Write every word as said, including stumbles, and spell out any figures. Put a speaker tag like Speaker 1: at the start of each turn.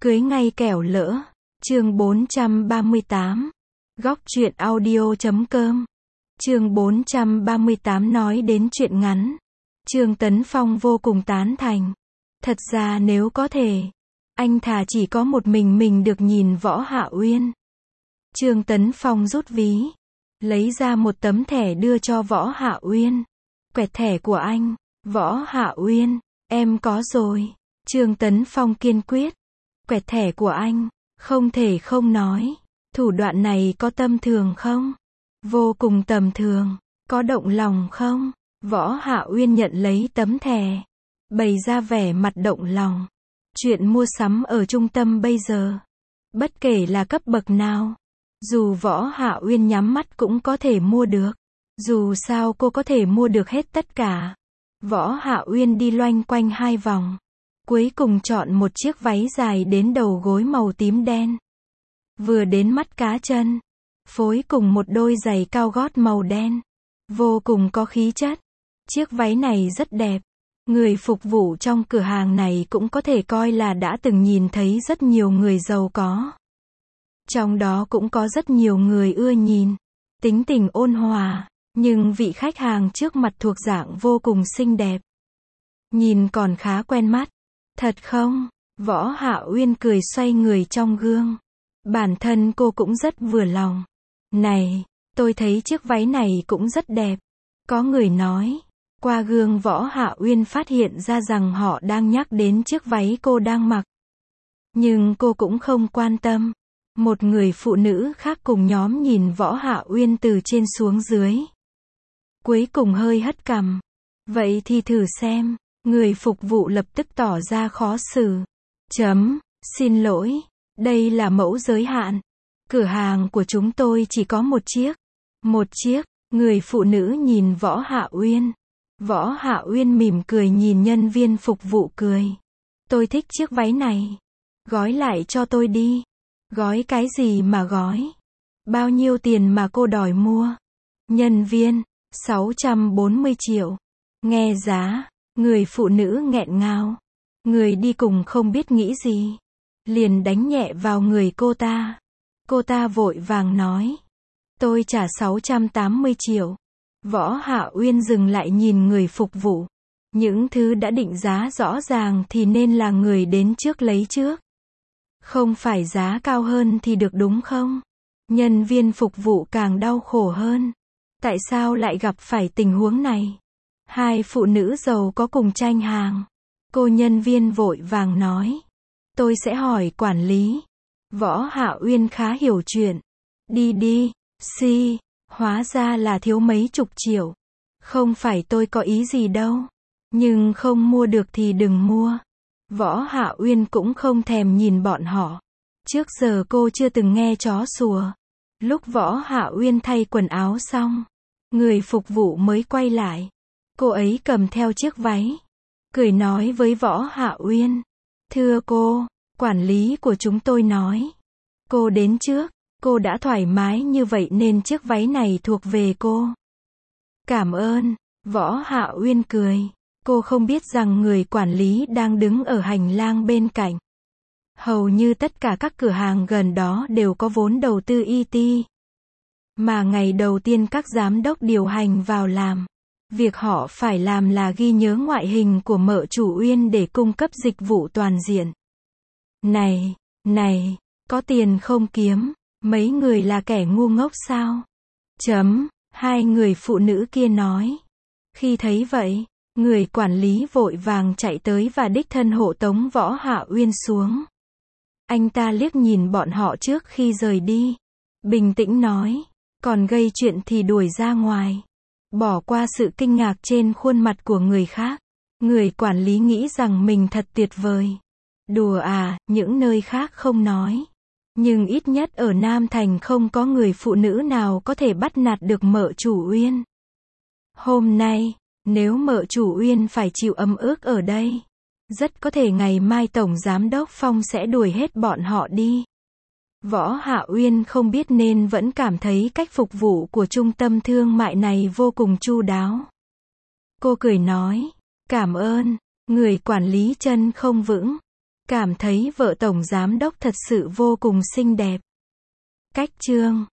Speaker 1: Cưới ngay kẻo lỡ. Chương bốn trăm ba mươi tám. Góc truyện audio chấm com. Chương bốn trăm ba mươi tám nói đến chuyện ngắn. Trương Tấn Phong vô cùng tán thành. Thật ra nếu có thể, anh thà chỉ có một mình mình được nhìn Võ Hạ Uyên. Trương Tấn Phong rút ví, lấy ra một tấm thẻ đưa cho Võ Hạ Uyên. Quẹt thẻ của anh. Võ Hạ Uyên, em có rồi. Trương Tấn Phong kiên quyết. Quẹt thẻ của anh, không thể không nói. Thủ đoạn này có tầm thường không? Vô cùng tầm thường. Có động lòng không? Võ Hạ Uyên nhận lấy tấm thẻ, bày ra vẻ mặt động lòng. Chuyện mua sắm ở trung tâm bây giờ, bất kể là cấp bậc nào, dù Võ Hạ Uyên nhắm mắt cũng có thể mua được. Dù sao cô có thể mua được hết tất cả. Võ Hạ Uyên đi loanh quanh hai vòng, cuối cùng chọn một chiếc váy dài đến đầu gối màu tím đen, vừa đến mắt cá chân, phối cùng một đôi giày cao gót màu đen, vô cùng có khí chất. Chiếc váy này rất đẹp. Người phục vụ trong cửa hàng này cũng có thể coi là đã từng nhìn thấy rất nhiều người giàu có. Trong đó cũng có rất nhiều người ưa nhìn, tính tình ôn hòa, nhưng vị khách hàng trước mặt thuộc dạng vô cùng xinh đẹp. Nhìn còn khá quen mắt. Thật không? Võ Hạ Uyên cười xoay người trong gương. Bản thân cô cũng rất vừa lòng. Này, tôi thấy chiếc váy này cũng rất đẹp. Có người nói. Qua gương Võ Hạ Uyên phát hiện ra rằng họ đang nhắc đến chiếc váy cô đang mặc. Nhưng cô cũng không quan tâm. Một người phụ nữ khác cùng nhóm nhìn Võ Hạ Uyên từ trên xuống dưới. Cuối cùng hơi hất cằm. Vậy thì thử xem. Người phục vụ lập tức tỏ ra khó xử. Chấm, xin lỗi. Đây là mẫu giới hạn. Cửa hàng của chúng tôi chỉ có một chiếc. Một chiếc. Người phụ nữ nhìn Võ Hạ Uyên. Võ Hạ Uyên mỉm cười nhìn nhân viên phục vụ cười. Tôi thích chiếc váy này. Gói lại cho tôi đi. Gói cái gì mà gói? Bao nhiêu tiền mà cô đòi mua? Nhân viên, sáu trăm bốn mươi triệu. Nghe giá, người phụ nữ nghẹn ngào. Người đi cùng không biết nghĩ gì, liền đánh nhẹ vào người cô ta. Cô ta vội vàng nói. Tôi trả sáu trăm tám mươi triệu. Võ Hạ Uyên dừng lại nhìn người phục vụ. Những thứ đã định giá rõ ràng thì nên là người đến trước lấy trước. Không phải giá cao hơn thì được đúng không? Nhân viên phục vụ càng đau khổ hơn. Tại sao lại gặp phải tình huống này? Hai phụ nữ giàu có cùng tranh hàng. Cô nhân viên vội vàng nói. Tôi sẽ hỏi quản lý. Võ Hạ Uyên khá hiểu chuyện. Đi đi, si. Hóa ra là thiếu mấy chục triệu. Không phải tôi có ý gì đâu. Nhưng không mua được thì đừng mua. Võ Hạ Uyên cũng không thèm nhìn bọn họ. Trước giờ cô chưa từng nghe chó sủa. Lúc Võ Hạ Uyên thay quần áo xong, người phục vụ mới quay lại. Cô ấy cầm theo chiếc váy, cười nói với Võ Hạ Uyên. Thưa cô, quản lý của chúng tôi nói. Cô đến trước. Cô đã thoải mái như vậy nên chiếc váy này thuộc về cô. Cảm ơn. Võ Hạ Uyên cười. Cô không biết rằng người quản lý đang đứng ở hành lang bên cạnh. Hầu như tất cả các cửa hàng gần đó đều có vốn đầu tư i tê. Mà ngày đầu tiên các giám đốc điều hành vào làm, việc họ phải làm là ghi nhớ ngoại hình của mợ chủ Uyên để cung cấp dịch vụ toàn diện. Này, này, có tiền không kiếm? Mấy người là kẻ ngu ngốc sao? Chấm, hai người phụ nữ kia nói. Khi thấy vậy, người quản lý vội vàng chạy tới và đích thân hộ tống Võ Hạ Uyên xuống. Anh ta liếc nhìn bọn họ trước khi rời đi. Bình tĩnh nói, còn gây chuyện thì đuổi ra ngoài. Bỏ qua sự kinh ngạc trên khuôn mặt của người khác. Người quản lý nghĩ rằng mình thật tuyệt vời. Đùa à, những nơi khác không nói. Nhưng ít nhất ở Nam Thành không có người phụ nữ nào có thể bắt nạt được mợ chủ Uyên. Hôm nay, nếu mợ chủ Uyên phải chịu ấm ức ở đây, rất có thể ngày mai Tổng Giám đốc Phong sẽ đuổi hết bọn họ đi. Võ Hạ Uyên không biết nên vẫn cảm thấy cách phục vụ của trung tâm thương mại này vô cùng chu đáo. Cô cười nói, cảm ơn. Người quản lý chân không vững. Cảm thấy vợ tổng giám đốc thật sự vô cùng xinh đẹp. Cách chương